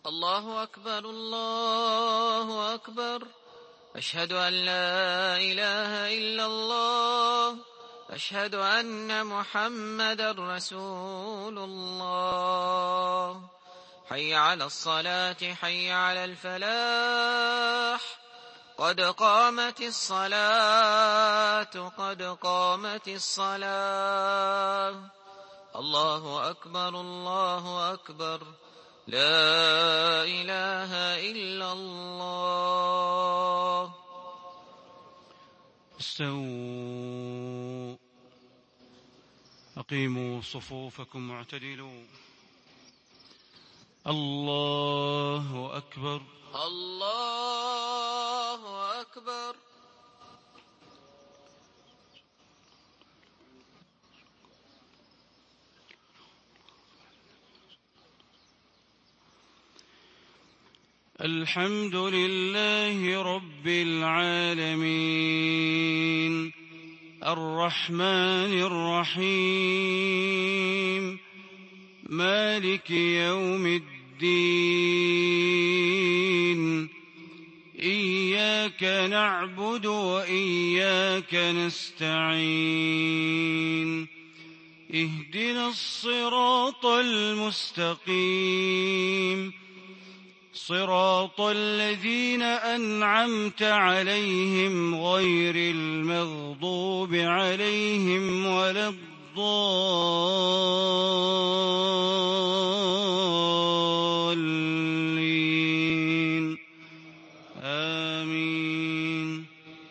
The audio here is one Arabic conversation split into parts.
الله أكبر الله أكبر. أشهد أن لا إله إلا الله. أشهد أن محمدا رسول الله. حي على الصلاة حي على الفلاح. قد قامت الصلاة قد قامت الصلاة. الله أكبر الله أكبر. لا إله إلا الله. استووا، أقيموا صفوفكم واعتدلوا. الله أكبر الله أكبر. الحمد لله رب العالمين، الرحمن الرحيم، مالك يوم الدين. إياك نعبد وإياك نستعين. اهدنا الصراط المستقيم، صراط الذين أنعمت عليهم غير المغضوب عليهم ولا الضالين. آمين.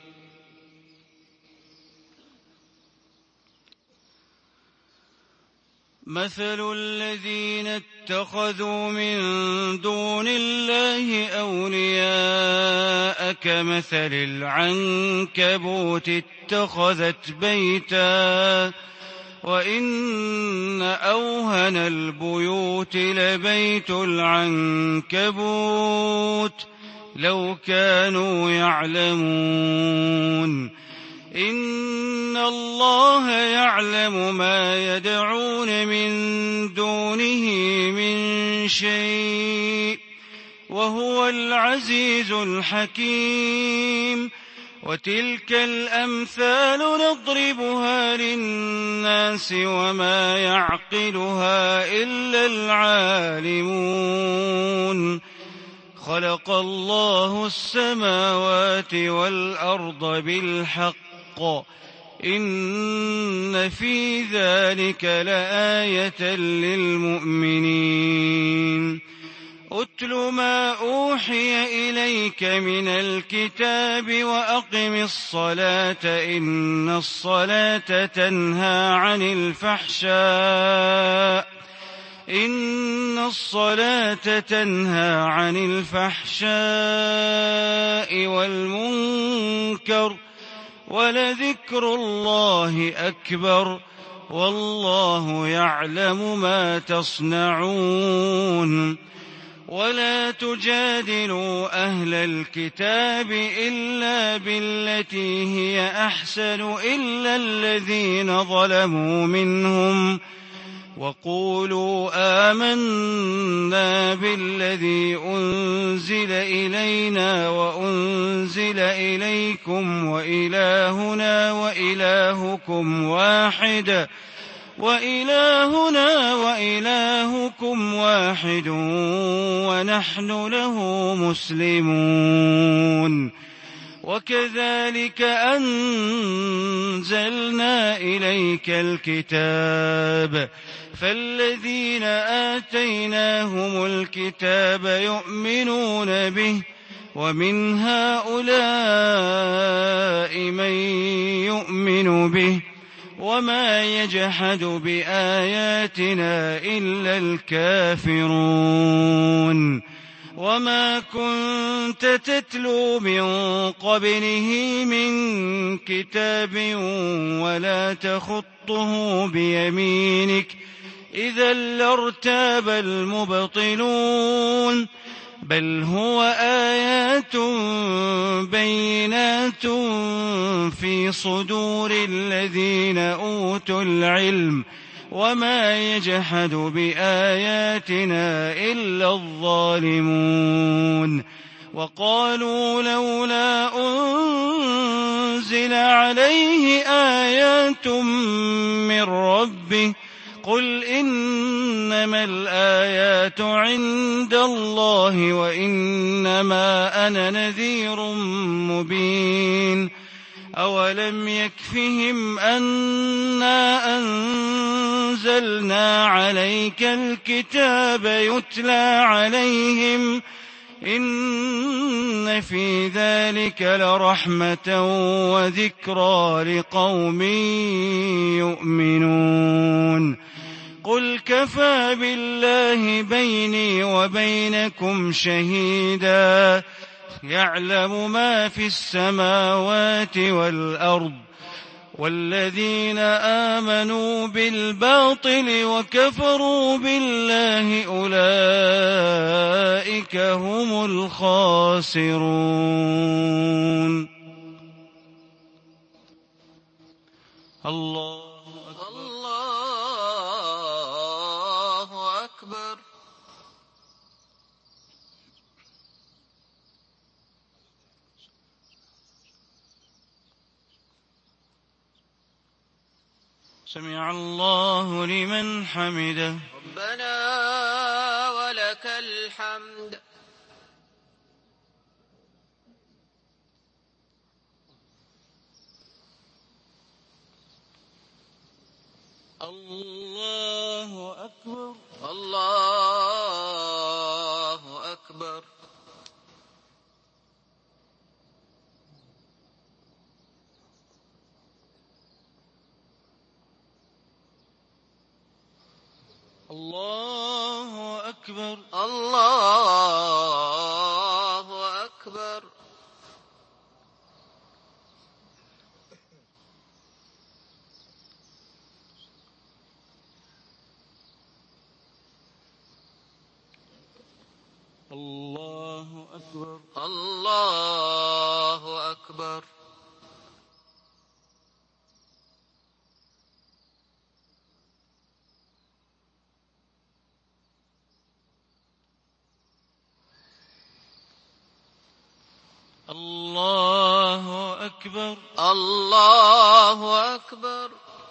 مثل الذين اتخذوا من دون الله أولياء كمثل العنكبوت اتخذت بيتا، وإن أوهن البيوت لبيت العنكبوت لو كانوا يعلمون. إن الله يعلم ما يدعون من دونه من شيء، وهو العزيز الحكيم. وتلك الأمثال نضربها للناس وما يعقلها إلا العالمون. خلق الله السماوات والأرض بالحق، إن في ذلك لآية للمؤمنين. أتل ما أوحي إليك من الكتاب وأقم الصلاة، إن الصلاة تنهى عن الفحشاء والمنكر، ولذكر الله أكبر، والله يعلم ما تصنعون. ولا تجادلوا أهل الكتاب إلا بالتي هي أحسن إلا الذين ظلموا منهم، وقولوا آمنا بالذي أنزل إلينا وأنزل إليكم وإلهنا وإلهكم واحد ونحن له مسلمون. وكذلك أنزلنا إليك الكتاب، فالذين آتيناهم الكتاب يؤمنون به، ومن هؤلاء من يؤمن به، وما يجحد بآياتنا إلا الكافرون. وما كنت تتلو من قبله من كتاب ولا تخطه بيمينك، إذا لارتاب المبطلون. بل هو آيات بينات في صدور الذين أوتوا العلم، وما يجحد بآياتنا إلا الظالمون وقالوا لولا أنزل عليه آيات من ربه قل إنما الآيات عند الله وإنما أنا نذير مبين أولم يكفهم أنا أنزلنا عليك الكتاب يتلى عليهم إن في ذلك لرحمة وذكرى لقوم يؤمنون قل كفى بالله بيني وبينكم شهيدا يعلم ما في السماوات والأرض والذين آمنوا بالباطل وكفروا بالله أولئك هم الخاسرون. الله أكبر. سمع الله لمن حمده. ربنا ولك الحمد. الله أكبر. الله أكبر. الله أكبر. الله أكبر. الله أكبر. الله أكبر. الله أكبر. الله أكبر.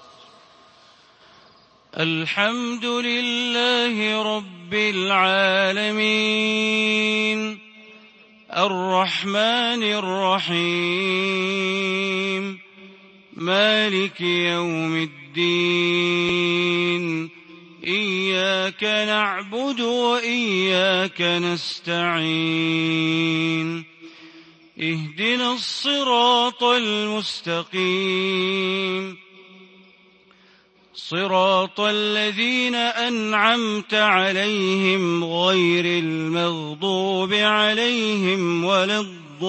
الحمد لله رب العالمين الرحمن الرحيم مالك يوم الدين إياك نعبد وإياك نستعين اهدنا الصراط المستقيم صراط الذين أنعمت عليهم غير المغضوب عليهم ولا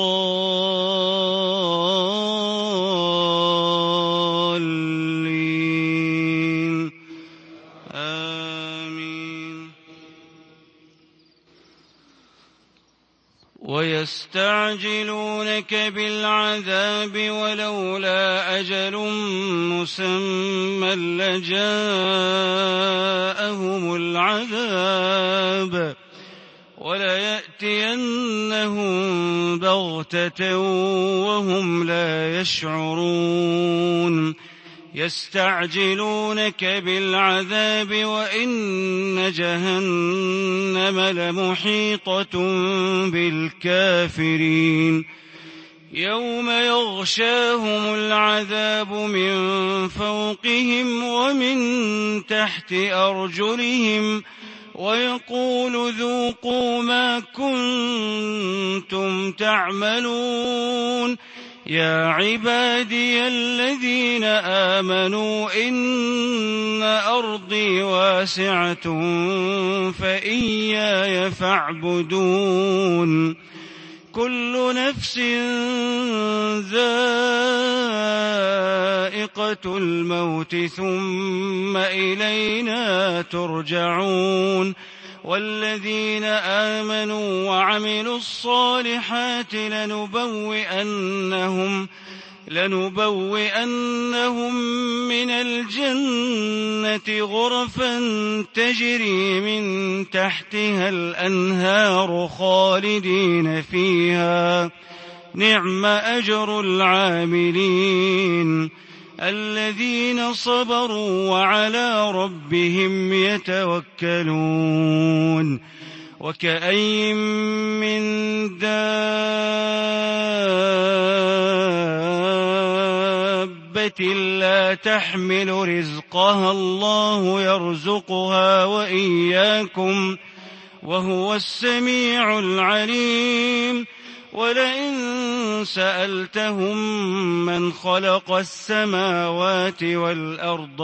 الضالين آمين. ويستعجلونك بالعذاب ولولا أجل مسمى لجاءهم العذاب وليأتينهم بغتة وهم لا يشعرون يستعجلونك بالعذاب وإن جهنم لمحيطة بالكافرين يوم يغشاهم العذاب من فوقهم ومن تحت أرجلهم ويقول ذوقوا ما كنتم تعملون يا عبادي الذين آمنوا إن أرضي واسعة فإياي فاعبدون كل نفس ذائقة الموت ثم إلينا ترجعون والذين آمنوا وعملوا الصالحات لنبوئنهم من الجنة غرفا تجري من تحتها الأنهار خالدين فيها نعم أجر العاملين الذين صبروا وعلى ربهم يتوكلون وكأي من دابة لا تحمل رزقها الله يرزقها وإياكم وهو السميع العليم ولئن سألتهم من خلق السماوات والأرض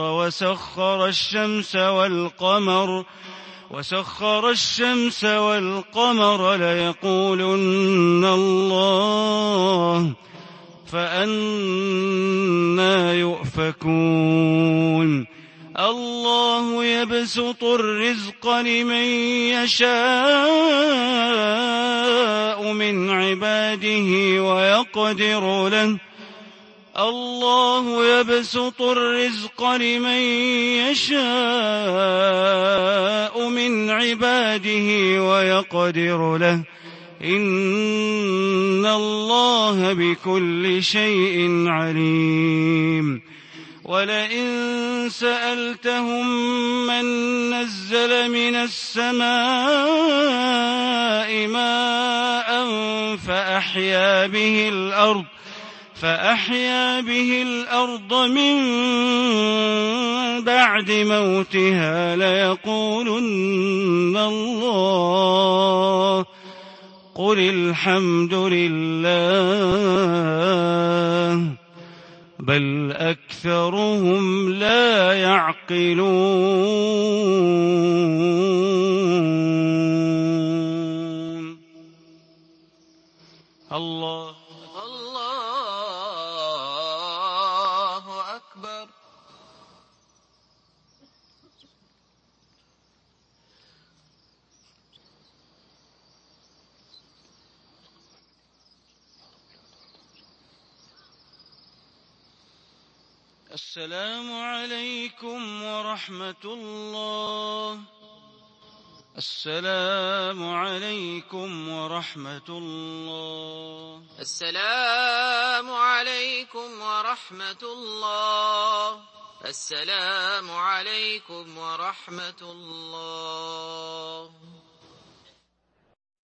وسخر الشمس والقمر ليقولن الله فأنى يؤفكون الله يبسط الرزق لمن يشاء من عباده ويقدر له الله يبسط الرزق لمن يشاء من عباده ويقدر له إن الله بكل شيء عليم ولئن سألتهم من نزل من السماء ماء فأحيا به الأرض من بعد موتها ليقولن الله قل الحمد لله بل أكثرهم لا يعقلون الله أكبر. السلام عليكم ورحمة الله. السلام عليكم ورحمة الله. السلام عليكم ورحمة الله. السلام عليكم ورحمة الله.